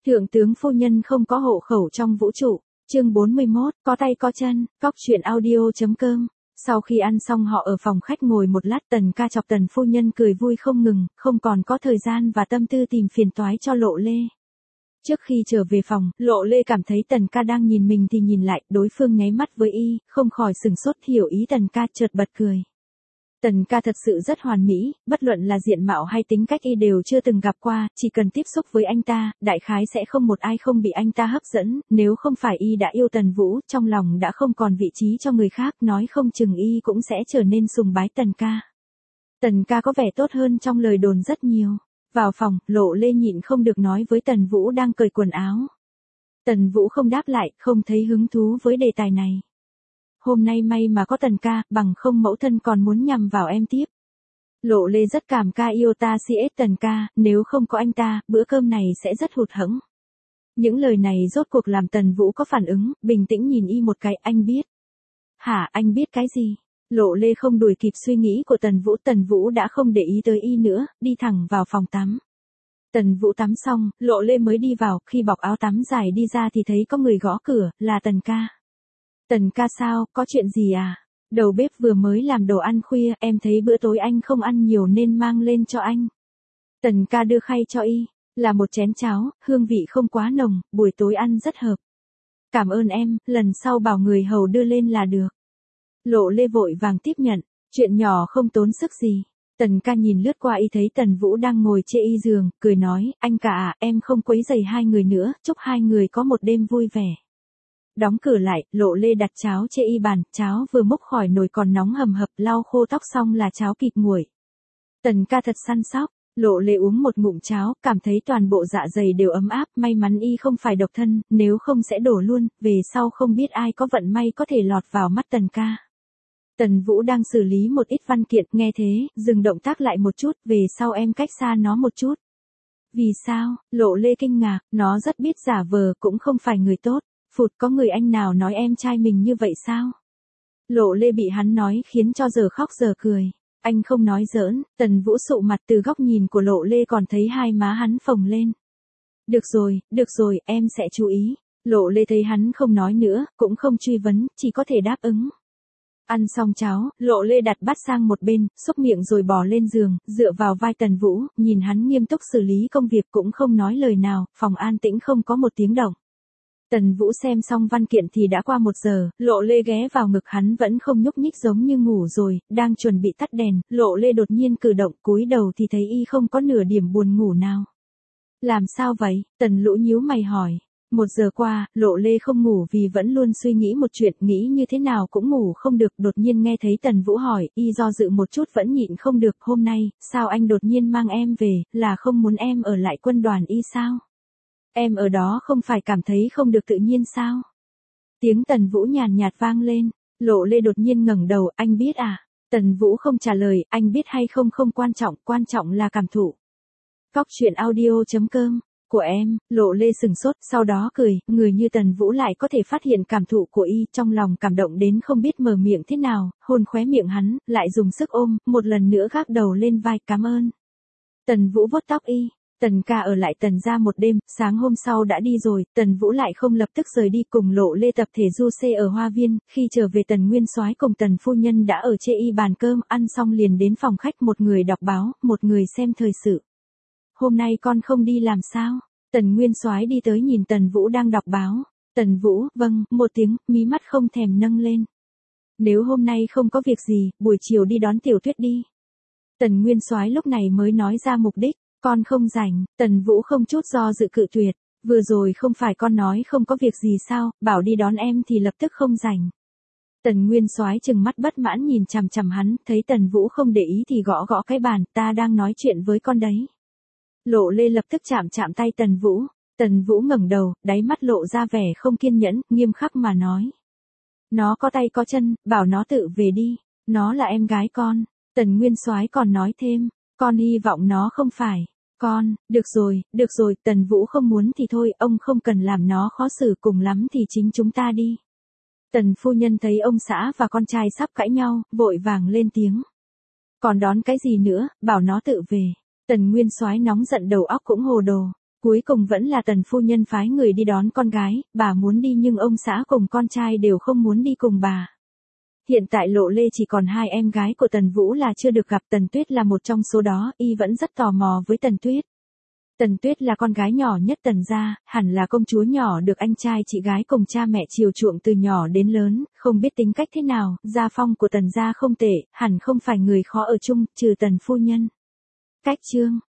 Thượng tướng phu nhân không có hộ khẩu trong vũ trụ. Chương 41, có tay có chân, cóc truyện audio.com. Sau khi ăn xong họ ở phòng khách ngồi một lát, Tần ca chọc Tần phu nhân cười vui không ngừng, không còn có thời gian và tâm tư tìm phiền toái cho Lộ Lê. Trước khi trở về phòng, Lộ Lê cảm thấy Tần ca đang nhìn mình thì nhìn lại, đối phương nháy mắt với y, không khỏi sừng sốt, hiểu ý Tần ca, chợt bật cười. Tần ca thật sự rất hoàn mỹ, bất luận là diện mạo hay tính cách y đều chưa từng gặp qua, chỉ cần tiếp xúc với anh ta, đại khái sẽ không một ai không bị anh ta hấp dẫn, nếu không phải y đã yêu Tần Vũ, trong lòng đã không còn vị trí cho người khác, nói không chừng y cũng sẽ trở nên sùng bái Tần ca. Tần ca có vẻ tốt hơn trong lời đồn rất nhiều. Vào phòng, Lộ Lê nhịn không được nói với Tần Vũ đang cởi quần áo. Tần Vũ không đáp lại, không thấy hứng thú với đề tài này. Hôm nay may mà có Tần ca, bằng không mẫu thân còn muốn nhằm vào em tiếp. Lộ Lê rất cảm ca yêu ta CS Tần ca, nếu không có anh ta, bữa cơm này sẽ rất hụt hẫng. Những lời này rốt cuộc làm Tần Vũ có phản ứng, bình tĩnh nhìn y một cái, anh biết. Hả, anh biết cái gì? Lộ Lê không đuổi kịp suy nghĩ của Tần Vũ đã không để ý tới y nữa, đi thẳng vào phòng tắm. Tần Vũ tắm xong, Lộ Lê mới đi vào, khi bọc áo tắm dài đi ra thì thấy có người gõ cửa, là Tần ca. Tần ca sao, có chuyện gì à? Đầu bếp vừa mới làm đồ ăn khuya, em thấy bữa tối anh không ăn nhiều nên mang lên cho anh. Tần ca đưa khay cho y, là một chén cháo, hương vị không quá nồng, buổi tối ăn rất hợp. Cảm ơn em, lần sau bảo người hầu đưa lên là được. Lộ Lê vội vàng tiếp nhận, chuyện nhỏ không tốn sức gì. Tần ca nhìn lướt qua y thấy Tần Vũ đang ngồi chê y giường, cười nói, anh cả à, em không quấy rầy hai người nữa, chúc hai người có một đêm vui vẻ. Đóng cửa lại, Lộ Lê đặt cháo chê y bàn, cháo vừa múc khỏi nồi còn nóng hầm hập, lau khô tóc xong là cháo kịp nguội. Tần ca thật săn sóc, Lộ Lê uống một ngụm cháo, cảm thấy toàn bộ dạ dày đều ấm áp, may mắn y không phải độc thân, nếu không sẽ đổ luôn, về sau không biết ai có vận may có thể lọt vào mắt Tần ca. Tần Vũ đang xử lý một ít văn kiện, nghe thế, dừng động tác lại một chút, về sau em cách xa nó một chút. Vì sao? Lộ Lê kinh ngạc, nó rất biết giả vờ, cũng không phải người tốt. Phụt, có người anh nào nói em trai mình như vậy sao? Lộ Lê bị hắn nói khiến cho giờ khóc giờ cười. Anh không nói giỡn. Tần Vũ sụ mặt, từ góc nhìn của Lộ Lê còn thấy hai má hắn phồng lên. Được rồi, em sẽ chú ý. Lộ Lê thấy hắn không nói nữa, cũng không truy vấn, chỉ có thể đáp ứng. Ăn xong cháo, Lộ Lê đặt bát sang một bên, xúc miệng rồi bò lên giường, dựa vào vai Tần Vũ, nhìn hắn nghiêm túc xử lý công việc cũng không nói lời nào, phòng an tĩnh không có một tiếng động. Tần Vũ xem xong văn kiện thì đã qua 1 giờ, Lộ Lê ghé vào ngực hắn vẫn không nhúc nhích giống như ngủ rồi, đang chuẩn bị tắt đèn, Lộ Lê đột nhiên cử động, cúi đầu thì thấy y không có nửa điểm buồn ngủ nào. Làm sao vậy? Tần Lũ nhíu mày hỏi. 1 giờ qua, Lộ Lê không ngủ vì vẫn luôn suy nghĩ một chuyện, nghĩ như thế nào cũng ngủ không được, đột nhiên nghe thấy Tần Vũ hỏi, y do dự một chút vẫn nhịn không được, hôm nay, sao anh đột nhiên mang em về, là không muốn em ở lại quân đoàn y sao? Em ở đó không phải cảm thấy không được tự nhiên sao? Tiếng Tần Vũ nhàn nhạt vang lên, Lộ Lê đột nhiên ngẩng đầu, anh biết à? Tần Vũ không trả lời, anh biết hay không không quan trọng là cảm thụ. Cóc truyện audio.com. Của em, Lộ Lê sừng sốt, sau đó cười, người như Tần Vũ lại có thể phát hiện cảm thụ của y, trong lòng cảm động đến không biết mở miệng thế nào, hôn khóe miệng hắn, lại dùng sức ôm, một lần nữa gác đầu lên vai, cảm ơn. Tần Vũ vuốt tóc y, Tần ca ở lại Tần gia một đêm, sáng hôm sau đã đi rồi, Tần Vũ lại không lập tức rời đi cùng Lộ Lê tập thể du xe ở Hoa Viên, khi trở về Tần Nguyên Soái cùng Tần phu nhân đã ở chê y bàn cơm, ăn xong liền đến phòng khách, một người đọc báo, một người xem thời sự. Hôm nay con không đi làm sao? Tần Nguyên Soái đi tới nhìn Tần Vũ đang đọc báo. Tần Vũ, vâng, một tiếng, mí mắt không thèm nâng lên. Nếu hôm nay không có việc gì, buổi chiều đi đón Tiểu Tuyết đi. Tần Nguyên Soái lúc này mới nói ra mục đích, con không rảnh. Tần Vũ không chút do dự cự tuyệt, vừa rồi không phải con nói không có việc gì sao, bảo đi đón em thì lập tức không rảnh. Tần Nguyên Soái trừng mắt bất mãn nhìn chằm chằm hắn, thấy Tần Vũ không để ý thì gõ gõ cái bàn, ta đang nói chuyện với con đấy. Lộ Lê lập tức chạm tay Tần Vũ. Tần Vũ ngẩng đầu, đáy mắt lộ ra vẻ không kiên nhẫn, nghiêm khắc mà nói. Nó có tay có chân, bảo nó tự về đi. Nó là em gái con. Tần Nguyên Soái còn nói thêm, con hy vọng nó không phải. Con, được rồi, Tần Vũ không muốn thì thôi, ông không cần làm nó khó xử, cùng lắm thì chính chúng ta đi. Tần phu nhân thấy ông xã và con trai sắp cãi nhau, vội vàng lên tiếng. Còn đón cái gì nữa, bảo nó tự về. Tần Nguyên Soái nóng giận đầu óc cũng hồ đồ. Cuối cùng vẫn là Tần phu nhân phái người đi đón con gái, bà muốn đi nhưng ông xã cùng con trai đều không muốn đi cùng bà. Hiện tại Lộ Lê chỉ còn 2 em gái của Tần Vũ là chưa được gặp, Tần Tuyết là một trong số đó, y vẫn rất tò mò với Tần Tuyết. Tần Tuyết là con gái nhỏ nhất Tần gia, hẳn là công chúa nhỏ được anh trai chị gái cùng cha mẹ chiều chuộng từ nhỏ đến lớn, không biết tính cách thế nào, gia phong của Tần gia không tệ, hẳn không phải người khó ở chung, trừ Tần phu nhân. Cách chương